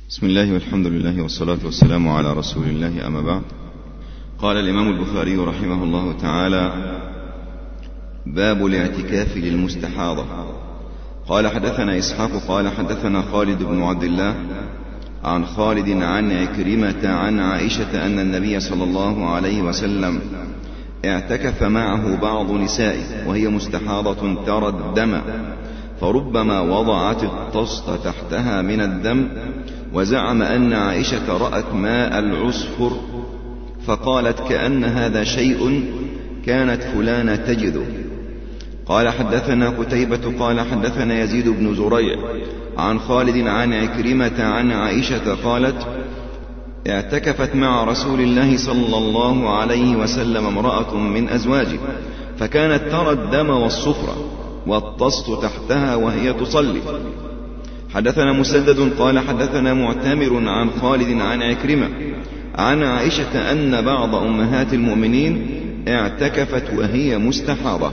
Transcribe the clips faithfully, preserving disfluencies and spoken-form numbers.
بسم الله والحمد لله والصلاة والسلام على رسول الله، أما بعد. قال الإمام البخاري رحمه الله تعالى: باب الاعتكاف للمستحاضة. قال حدثنا إسحاق قال حدثنا خالد بن عبد الله عن خالد عن عكرمة عن عائشة أن النبي صلى الله عليه وسلم اعتكف معه بعض نسائه وهي مستحاضة ترى الدم، فربما وضعت الطست تحتها من الدم، وزعم أن عائشة رأت ماء العصفر فقالت: كأن هذا شيء كانت فلانة تجده. قال حدثنا قتيبة قال حدثنا يزيد بن زريع عن خالد عن عكرمة عن عائشة قالت: اعتكفت مع رسول الله صلى الله عليه وسلم امرأة من أزواجه، فكانت ترى الدم والصفرة والطست تحتها وهي تصلي. حدثنا مسدد قال حدثنا معتمر عن خالد عن عكرمة عن عائشة أن بعض أمهات المؤمنين اعتكفت وهي مستحاضة.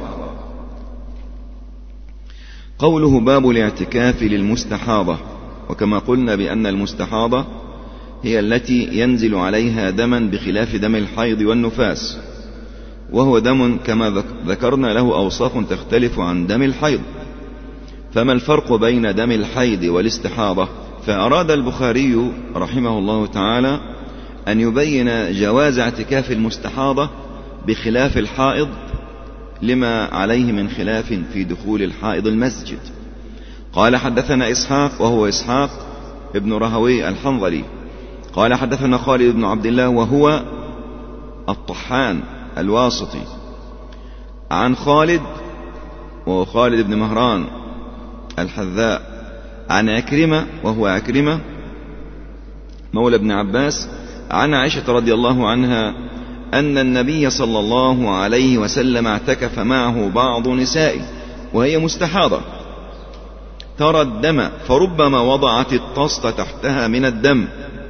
قوله باب الاعتكاف للمستحاضة، وكما قلنا بأن المستحاضة هي التي ينزل عليها دما بخلاف دم الحيض والنفاس، وهو دم كما ذكرنا له أوصاف تختلف عن دم الحيض. فما الفرق بين دم الحيض والاستحاضة؟ فأراد البخاري رحمه الله تعالى أن يبين جواز اعتكاف المستحاضة بخلاف الحائض لما عليه من خلاف في دخول الحائض المسجد. قال حدثنا إسحاق وهو إسحاق ابن رهوي الحنظلي قال حدثنا خالد بن عبد الله وهو الطحان الواسطي عن خالد وهو خالد بن مهران الحذاء عن عكرمة وهو عكرمة مولى ابن عباس عن عائشة رضي الله عنها أن النبي صلى الله عليه وسلم اعتكف معه بعض نسائه وهي مستحاضة ترى الدم، فربما وضعت الطست تحتها من الدم.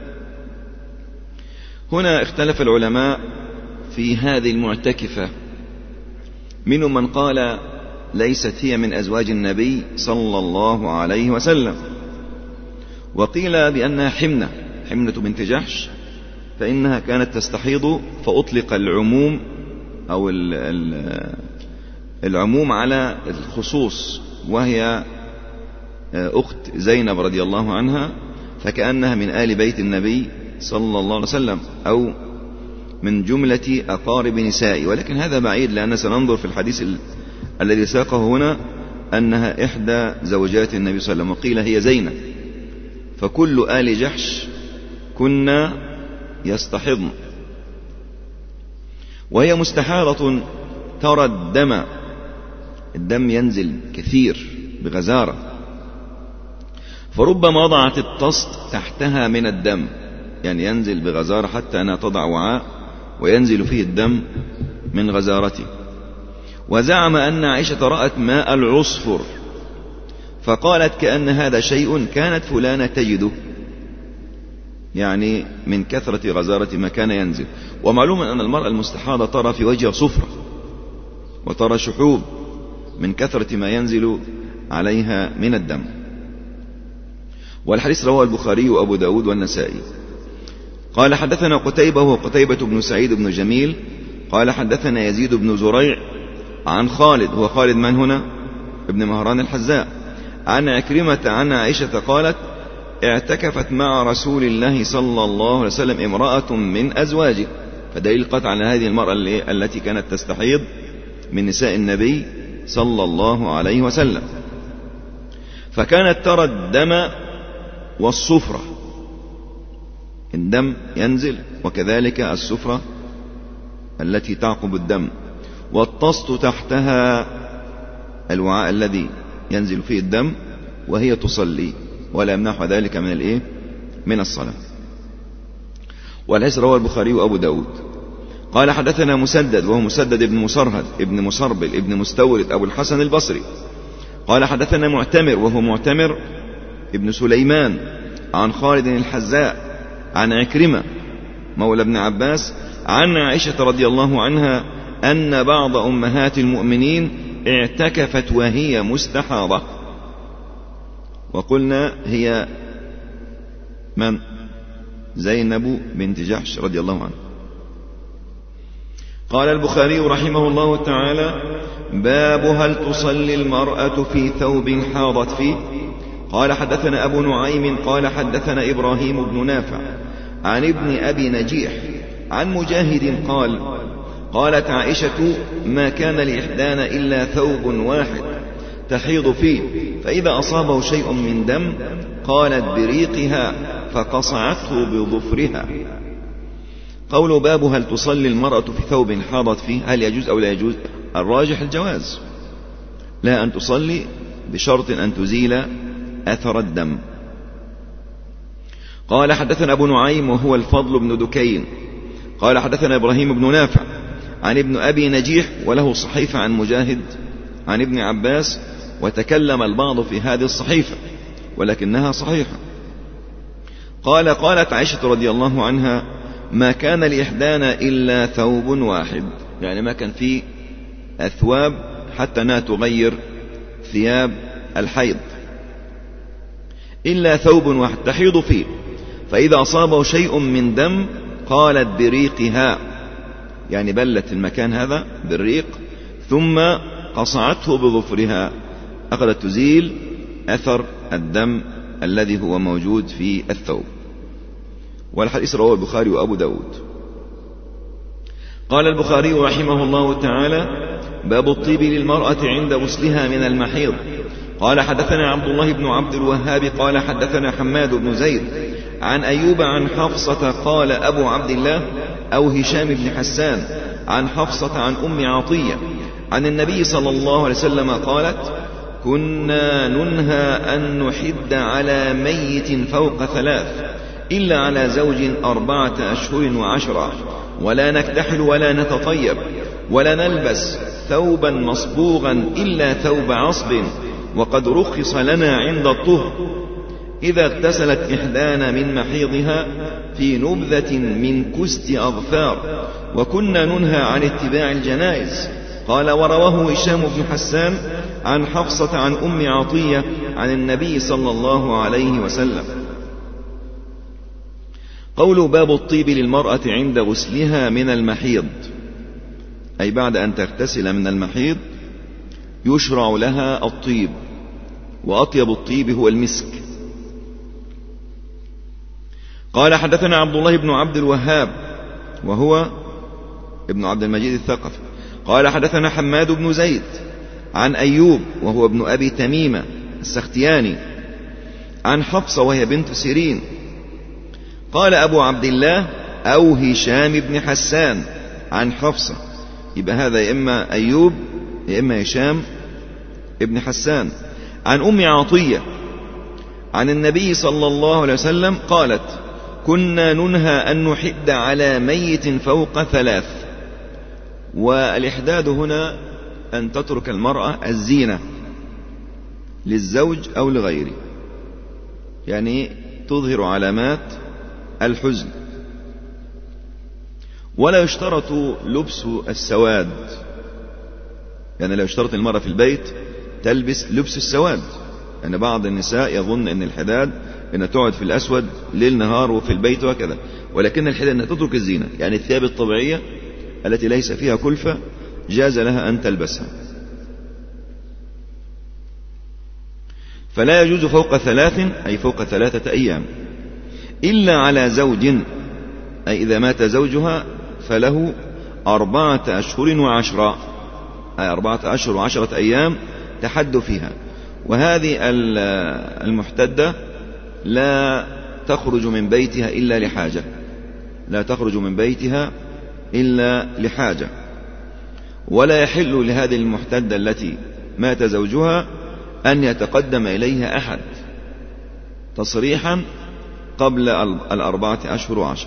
هنا اختلف العلماء في هذه المعتكفة، منهم من قال ليست هي من أزواج النبي صلى الله عليه وسلم، وقيل بأنها حمنة حمنة بنت جحش، فإنها كانت تستحيض فأطلق العموم أو العموم على الخصوص، وهي أخت زينب رضي الله عنها، فكأنها من آل بيت النبي صلى الله عليه وسلم أو من جملة أقارب نسائي، ولكن هذا بعيد، لأن سننظر في الحديث ال... الذي ساقه هنا أنها إحدى زوجات النبي صلى الله عليه وسلم، وقيل هي زينب، فكل آل جحش كنا يستحضن. وهي مستحاضة ترى الدم، الدم ينزل كثير بغزارة، فربما وضعت الطست تحتها من الدم، يعني ينزل بغزارة حتى أنها تضع وعاء وينزل فيه الدم من غزارته. وزعم أن عائشة رأت ماء العصفر فقالت: كأن هذا شيء كانت فلانة تجده، يعني من كثرة غزارة ما كان ينزل. ومعلوم أن المرأة المستحاضة ترى في وجهها صفرة وترى شحوب من كثرة ما ينزل عليها من الدم. والحديث رواه البخاري وأبو داود والنسائي. قال حدثنا قتيبة وهو قتيبة بن سعيد بن جميل قال حدثنا يزيد بن زريع عن خالد هو خالد من هنا ابن مهران الحذاء عن عكرمة عن عائشة قالت: اعتكفت مع رسول الله صلى الله عليه وسلم امرأة من أزواجه، فدليل قطع على هذه المرأة التي كانت تستحيض من نساء النبي صلى الله عليه وسلم، فكانت ترى الدم والصفرة، الدم ينزل وكذلك الصفرة التي تعقب الدم، والطست تحتها الوعاء الذي ينزل فيه الدم، وهي تصلي ولا يمنعها ذلك من الايه من الصلاة. والحديث رواه البخاري وأبو داود. قال حدثنا مسدد وهو مسدد بن مسرهد ابن مسربل ابن مستورد أبو الحسن البصري قال حدثنا معتمر وهو معتمر ابن سليمان عن خالد الحذاء عن عكرمة مولى ابن عباس عن عائشة رضي الله عنها أن بعض أمهات المؤمنين اعتكفت وهي مستحاضة. وقلنا هي من؟ زينب بنت جحش رضي الله عنها. قال البخاري رحمه الله تعالى: باب هل تصلي المرأة في ثوب حاضت فيه؟ قال حدثنا أبو نعيم قال حدثنا إبراهيم بن نافع عن ابن أبي نجيح عن مجاهد قال: قالت عائشة: ما كان لإحدانا إلا ثوب واحد تحيض فيه، فإذا أصابه شيء من دم قالت بريقها فقصعته بظفرها. قول باب هل تصلي المرأة في ثوب حاضت فيه، هل يجوز أو لا يجوز؟ الراجح الجواز، لا أن تصلي بشرط أن تزيل أثر الدم. قال حدثنا أبو نعيم وهو الفضل بن دكين قال حدثنا إبراهيم بن نافع عن ابن أبي نجيح وله صحيفة عن مجاهد عن ابن عباس، وتكلم البعض في هذه الصحيفة ولكنها صحيحة. قال: قالت عائشة رضي الله عنها: ما كان لإحدانا إلا ثوب واحد، يعني ما كان فيه أثواب حتى أنها تغير ثياب الحيض، إلا ثوب واحد تحيض فيه، فإذا أصابه شيء من دم قالت بريقها، يعني بلت المكان هذا بالريق ثم قصعته بظفرها، أخذت تزيل أثر الدم الذي هو موجود في الثوب. والحديث رواه البخاري وأبو داود. قال البخاري رحمه الله تعالى: باب الطيب للمرأة عند غسلها من المحيض. قال حدثنا عبد الله بن عبد الوهاب قال حدثنا حماد بن زيد عن أيوب عن حفصة قال أبو عبد الله أو هشام بن حسان عن حفصة عن أم عطية عن النبي صلى الله عليه وسلم قالت: كنا ننهى أن نحد على ميت فوق ثلاث إلا على زوج أربعة أشهر وعشرة، ولا نكتحل ولا نتطيب ولا نلبس ثوبا مصبوغا إلا ثوب عصب، وقد رخص لنا عند الطهر إذا اغتسلت إحدانا من محيضها في نبذة من كست أظفار، وكنا ننهى عن اتباع الجنائز. قال: ورواه هشام بن حسان عن حفصة عن أم عطية عن النبي صلى الله عليه وسلم. قول باب الطيب للمرأة عند غسلها من المحيض، أي بعد أن تغتسل من المحيض يشرع لها الطيب، وأطيب الطيب هو المسك. قال حدثنا عبد الله بن عبد الوهاب وهو ابن عبد المجيد الثقفي قال حدثنا حماد بن زيد عن أيوب وهو ابن أبي تميمة السختياني عن حفصة وهي بنت سيرين. قال أبو عبد الله أو هشام بن حسان عن حفصة، يبقى هذا يا إما أيوب يا إما هشام ابن حسان عن أم عطية عن النبي صلى الله عليه وسلم قالت: كنا ننهى أن نحد على ميت فوق ثلاث. والإحداد هنا أن تترك المرأة الزينة للزوج أو لغيره، يعني تظهر علامات الحزن، ولا يشترط لبس السواد، يعني لا يشترط المرأة في البيت تلبس لبس السواد، يعني بعض النساء يظن أن الحداد أن تقعد في الأسود ليل نهار وفي البيت وكذا، ولكن الحداد أنها تترك الزينة، يعني الثياب الطبيعية التي ليس فيها كلفة جاز لها أن تلبسها. فلا يجوز فوق ثلاث، أي فوق ثلاثة أيام، إلا على زوج، أي إذا مات زوجها فله أربعة أشهر وعشرة، أي أربعة أشهر وعشرة أيام تحد فيها. وهذه المحتدة لا تخرج من بيتها إلا لحاجة، لا تخرج من بيتها إلا لحاجة، ولا يحل لهذه المحتدة التي مات زوجها أن يتقدم إليها أحد تصريحا قبل الأربعة أشهر وعشر.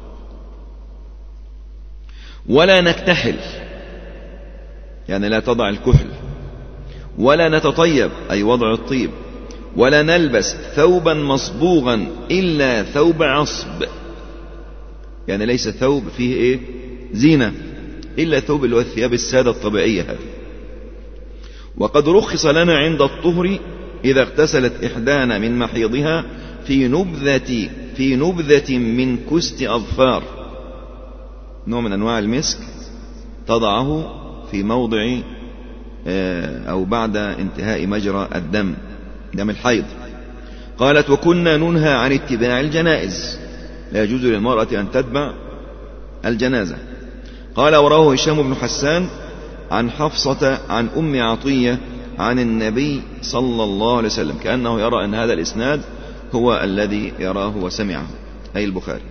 ولا نكتحل، يعني لا تضع الكحل، ولا نتطيب أي وضع الطيب، ولا نلبس ثوبا مصبوغا إلا ثوب عصب، يعني ليس ثوب فيه إيه زينة إلا ثوب اللي هو الثياب السادة الطبيعية هذه. وقد رخص لنا عند الطهر إذا اغتسلت إحدانا من محيضها في نبذة في نبذة من كست أظفار، نوع من أنواع المسك، تضعه في موضع أو بعد انتهاء مجرى الدم، دم الحيض. قالت: وكنا ننهى عن اتباع الجنائز، لا يجوز للمرأة أن تتبع الجنازة. قال: وراه هشام بن حسان عن حفصة عن أم عطية عن النبي صلى الله عليه وسلم، كأنه يرى أن هذا الإسناد هو الذي يراه وسمعه، أي البخاري.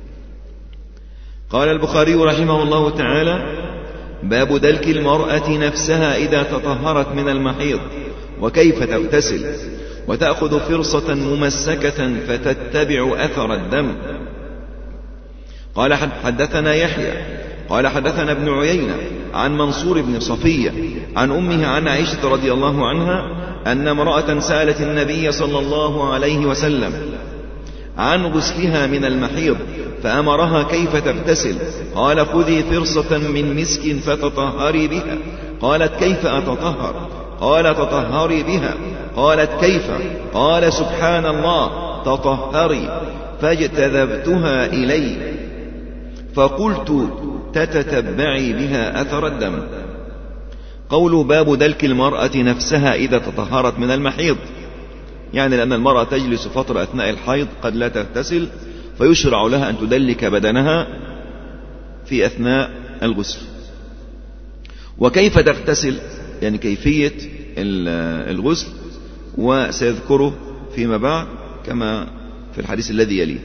قال البخاري رحمه الله تعالى: باب دلك المرأة نفسها إذا تطهرت من المحيض وكيف تغتسل وتأخذ فرصة ممسكة فتتبع أثر الدم. قال: حدثنا يحيى قال حدثنا ابن عيينة عن منصور بن صفية عن أمه عن عائشة رضي الله عنها أن امرأة سألت النبي صلى الله عليه وسلم عن غسلها من المحيض فأمرها كيف تغتسل، قال: خذي فرصة من مسك فتطهري بها. قالت: كيف أتطهر؟ قال: تطهري بها. قالت: كيف؟ قال: سبحان الله، تطهري. فاجتذبتها إلي فقلت: تتتبعي بها أثر الدم. قول باب دلك المرأة نفسها إذا تطهرت من المحيض، يعني لأن المرأة تجلس فترة أثناء الحيض قد لا تغتسل، فيشرع لها أن تدلك بدنها في أثناء الغسل. وكيف تغتسل، يعني كيفية الغسل، وسيذكره فيما بعد كما في الحديث الذي يليه.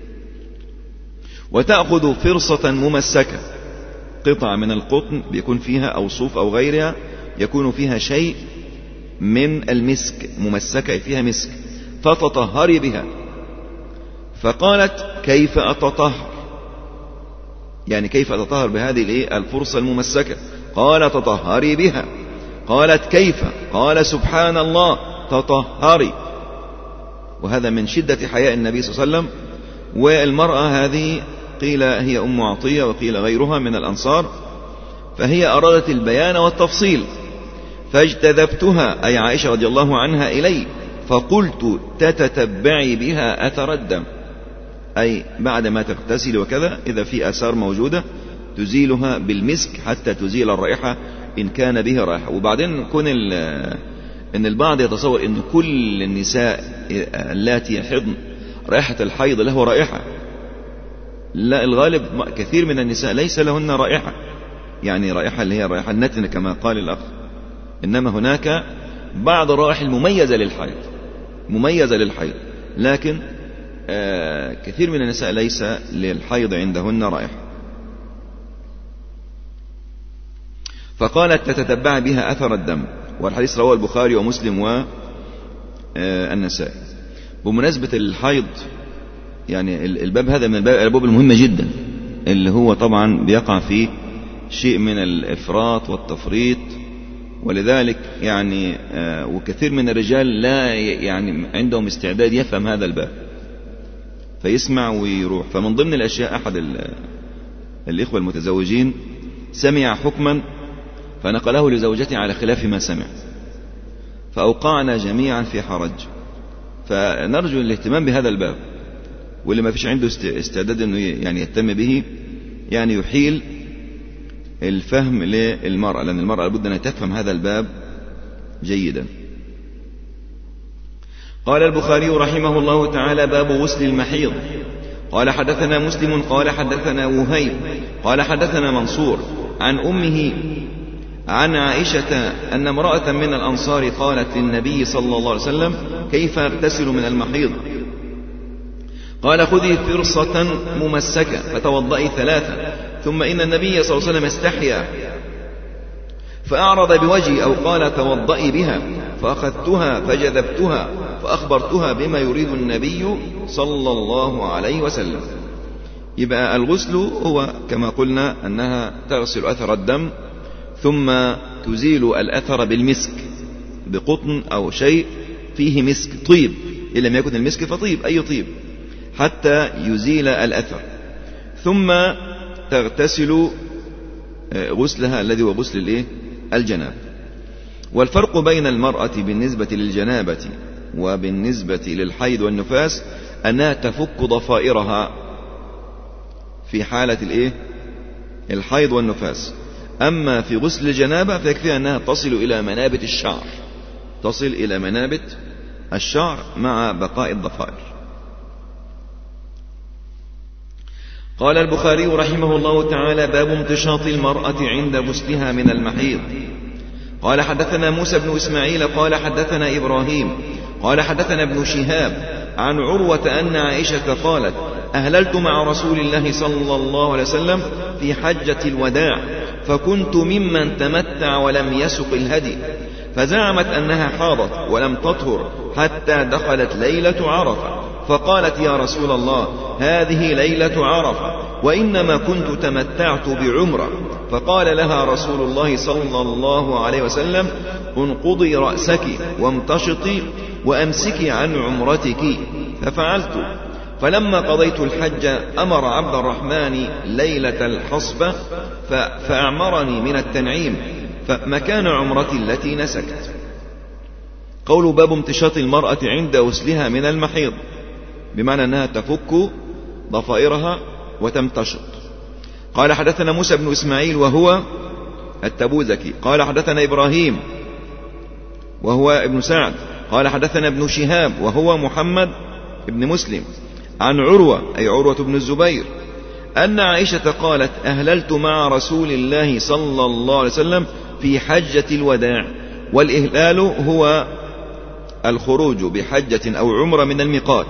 وتأخذ فرصة ممسكة، قطعة من القطن بيكون فيها أو صوف أو غيرها يكون فيها شيء من المسك، ممسكة فيها مسك، فتطهري بها. فقالت: كيف أتطهر؟ يعني كيف أتطهر بهذه الفرصة الممسكة؟ قال: تطهري بها. قالت: كيف؟ قال: سبحان الله، تطهري. وهذا من شدة حياء النبي صلى الله عليه وسلم. والمرأة هذه قيل هي أم عطية وقيل غيرها من الأنصار، فهي أرادت البيان والتفصيل. فاجتذبتها أي عائشة رضي الله عنها إلي فقلت: تتتبعي بها أثر الدم، أي بعد ما تغتسل وكذا إذا في آثار موجودة تزيلها بالمسك حتى تزيل الرائحة إن كان به رائحة. وبعدين كون إن البعض يتصور إن كل النساء اللاتي يحضن رائحة الحيض له رائحة، لا، الغالب كثير من النساء ليس لهن رائحة، يعني رائحة اللي هي رائحة النتن كما قال الأخ، إنما هناك بعض الروائح المميزة للحيض، مميزة للحيض، لكن آه كثير من النساء ليس للحيض عندهن رائحة. فقالت: تتتبع بها أثر الدم. والحديث رواه البخاري ومسلم والنسائي. بمناسبة الحيض، يعني الباب هذا من الأبواب المهمة جدا، اللي هو طبعا بيقع فيه شيء من الإفراط والتفريط، ولذلك يعني آه وكثير من الرجال لا يعني عندهم استعداد يفهم هذا الباب فيسمع ويروح. فمن ضمن الأشياء أحد الإخوة المتزوجين سمع حكما فنقله لزوجته على خلاف ما سمع، فأوقعنا جميعا في حرج. فنرجو الاهتمام بهذا الباب، واللي ما فيش عنده استعداد انه يعني يهتم به يعني يحيل الفهم للمرأة، لأن المرأة لابد أن تفهم هذا الباب جيدا. قال البخاري رحمه الله تعالى: باب غسل المحيض. قال: حدثنا مسلم قال حدثنا وهيب قال حدثنا منصور عن أمه عن عائشة أن امرأة من الأنصار قالت للنبي صلى الله عليه وسلم: كيف أغتسل من المحيض؟ قال: خذي فرصة ممسكة فتوضئي ثلاثة، ثم إن النبي صلى الله عليه وسلم استحيا فأعرض بوجهي أو قال: توضئي بها، فأخذتها فجذبتها فأخبرتها بما يريد النبي صلى الله عليه وسلم. يبقى الغسل هو كما قلنا أنها تغسل أثر الدم ثم تزيل الأثر بالمسك، بقطن أو شيء فيه مسك، طيب، إن لم يكن المسك فطيب، أي طيب، حتى يزيل الأثر، ثم تغتسل غسلها الذي هو غسل الإيه؟ الجنابة. والفرق بين المرأة بالنسبة للجنابة وبالنسبة للحيض والنفاس أنها تفك ضفائرها في حالة الإيه؟ الحيض والنفاس. أما في غسل الجنابة فيكفي أنها تصل إلى منابت الشعر، تصل إلى منابت الشعر مع بقاء الضفائر. قال البخاري رحمه الله تعالى: باب امتشاط المرأة عند غسلها من المحيض. قال حدثنا موسى بن إسماعيل قال حدثنا إبراهيم قال حدثنا ابن شهاب عن عروة أن عائشة قالت: أهللت مع رسول الله صلى الله عليه وسلم في حجة الوداع، فكنت ممن تمتع ولم يسق الهدي، فزعمت أنها حاضت ولم تطهر حتى دخلت ليلة عرفة، فقالت: يا رسول الله، هذه ليلة عرفة وإنما كنت تمتعت بعمرة. فقال لها رسول الله صلى الله عليه وسلم: انقضي رأسك وامتشطي وأمسكي عن عمرتك. ففعلت، فلما قضيت الحج أمر عبد الرحمن ليلة الحصبة فأعمرني من التنعيم فمكان عمرتي التي نسكت. قول باب امتشاط المرأة عند غسلها من المحيض، بمعنى أنها تفك ضفائرها وتمتشط. قال حدثنا موسى بن إسماعيل وهو التبوذكي قال حدثنا إبراهيم وهو ابن سعد قال حدثنا ابن شهاب وهو محمد ابن مسلم عن عروة أي عروة بن الزبير أن عائشة قالت: أهللت مع رسول الله صلى الله عليه وسلم في حجة الوداع. والإهلال هو الخروج بحجة أو عمرة من الميقات.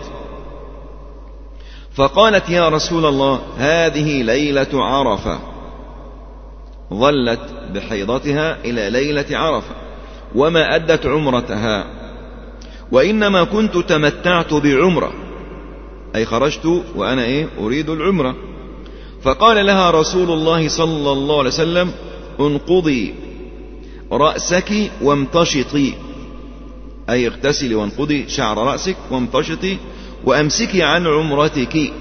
فقالت: يا رسول الله، هذه ليلة عرفة. ظلت بحيضتها إلى ليلة عرفة وما أدت عمرتها، وإنما كنت تمتعت بعمرة، أي خرجت وأنا إيه أريد العمرة. فقال لها رسول الله صلى الله عليه وسلم: انقضي رأسك وامتشطي، أي اغتسلي وانقضي شعر رأسك وامتشطي وأمسكي عن عمرتك،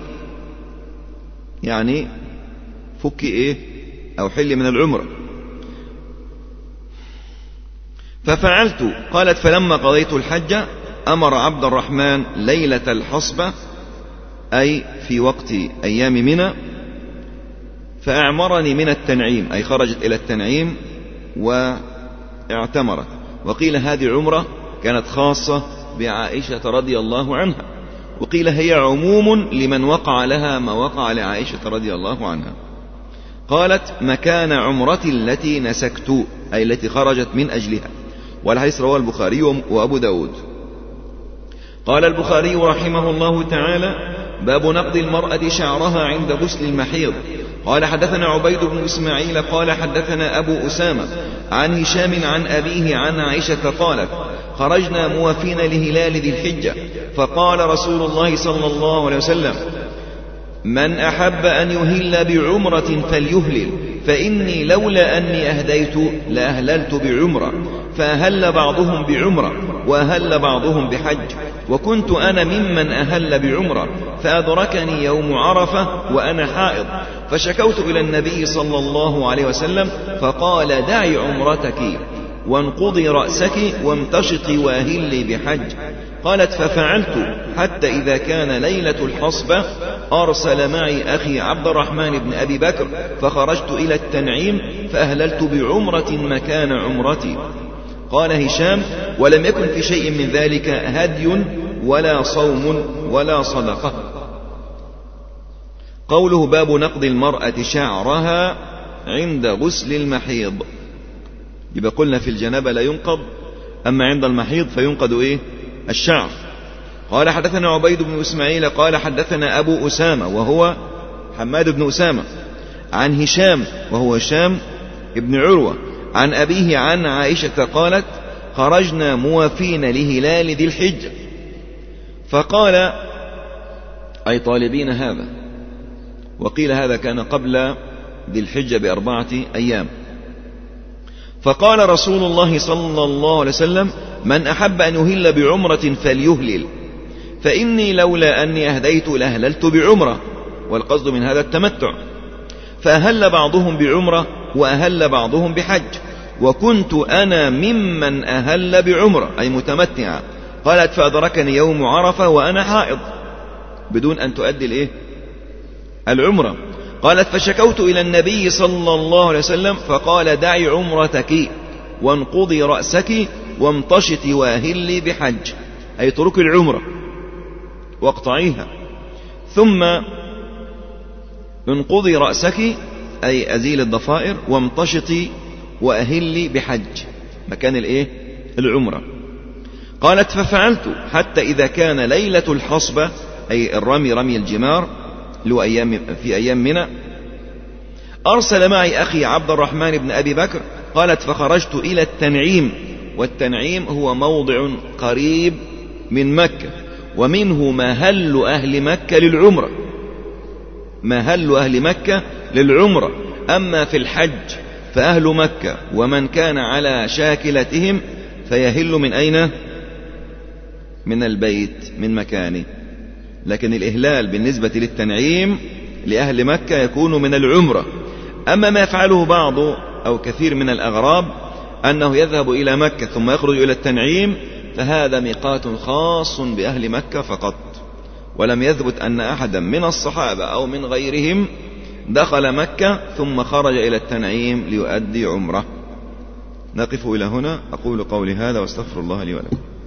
يعني فكي إيه أو حلي من العمرة. ففعلت. قالت: فلما قضيت الحج أمر عبد الرحمن ليلة الحصبة، أي في وقت أيام منى، فأعمرني من التنعيم، أي خرجت إلى التنعيم واعتمرت. وقيل هذه عمرة كانت خاصة بعائشة رضي الله عنها، وقيل هي عموم لمن وقع لها ما وقع لعائشة رضي الله عنها. قالت: مكان عمرتي التي نسكت، أي التي خرجت من أجلها. والحديث رواه البخاري وأبو داود. قال البخاري رحمه الله تعالى: باب نقض المرأة شعرها عند غسل المحيض. قال حدثنا عبيد بن إسماعيل قال حدثنا أبو أسامة عن هشام عن أبيه عن عائشة قالت: خرجنا موافين لهلال ذي الحجة، فقال رسول الله صلى الله عليه وسلم: من أحب أن يهل بعمرة فليهلل، فإني لولا أني أهديت لأهللت بعمرة. فأهل بعضهم بعمرة وأهل بعضهم بحج، وكنت أنا ممن أهل بعمرة، فأدركني يوم عرفة وأنا حائض، فشكوت إلى النبي صلى الله عليه وسلم، فقال: دعي عمرتك وانقضي رأسك وامتشطي وأهلي بحج. قالت: ففعلت حتى إذا كان ليلة الحصبة أرسل معي أخي عبد الرحمن بن أبي بكر، فخرجت إلى التنعيم فأهللت بعمرة مكان عمرتي. قال هشام: ولم يكن في شيء من ذلك هدي ولا صوم ولا صدقة. قوله باب نقض المرأة شعرها عند غسل المحيض، يبقى قلنا في الجنابة لا ينقض، أما عند المحيض فينقض إيه؟ الشعر. قال حدثنا عبيد بن إسماعيل قال حدثنا أبو أسامة وهو حماد بن أسامة عن هشام وهو هشام ابن عروة عن أبيه عن عائشة قالت: خرجنا موافين لهلال ذي الحجة، فقال أي طالبين هذا، وقيل هذا كان قبل ذي الحجة بأربعة أيام. فقال رسول الله صلى الله عليه وسلم: من أحب أن يهل بعمرة فليهلل، فإني لولا أني أهديت لأهللت بعمرة، والقصد من هذا التمتع. فأهل بعضهم بعمرة وأهل بعضهم بحج، وكنت أنا ممن أهل بعمرة أي متمتعا. قالت: فأدركني يوم عرفة وأنا حائض، بدون أن تؤدي الإيه؟ العمرة. قالت فشكوت إلى النبي صلى الله عليه وسلم فقال دعي عمرتك وانقضي رأسك وامتشطي واهلي بحج، أي اتركي العمرة واقطعيها، ثم انقضي رأسك أي أزيل الضفائر، وامتشطي وأهلي بحج مكان الإيه؟ العمرة. قالت ففعلت حتى إذا كان ليلة الحصبة أي الرمي رمي الجمار له أيام في أيام منى أرسل معي أخي عبد الرحمن بن أبي بكر. قالت فخرجت إلى التنعيم، والتنعيم هو موضع قريب من مكة، ومنه مهل أهل مكة للعمرة، مهل أهل مكة للعمرة. أما في الحج فأهل مكة ومن كان على شاكلتهم فيهل من أين؟ من البيت، من مكانه. لكن الإهلال بالنسبة للتنعيم لأهل مكة يكون من العمرة. أما ما يفعله بعض أو كثير من الأغراب أنه يذهب إلى مكة ثم يخرج إلى التنعيم، فهذا ميقات خاص بأهل مكة فقط، ولم يثبت أن أحدا من الصحابة أو من غيرهم دخل مكة ثم خرج إلى التنعيم ليؤدي عمره. نقف إلى هنا. أقول قولي هذا واستغفر الله لي ولكم.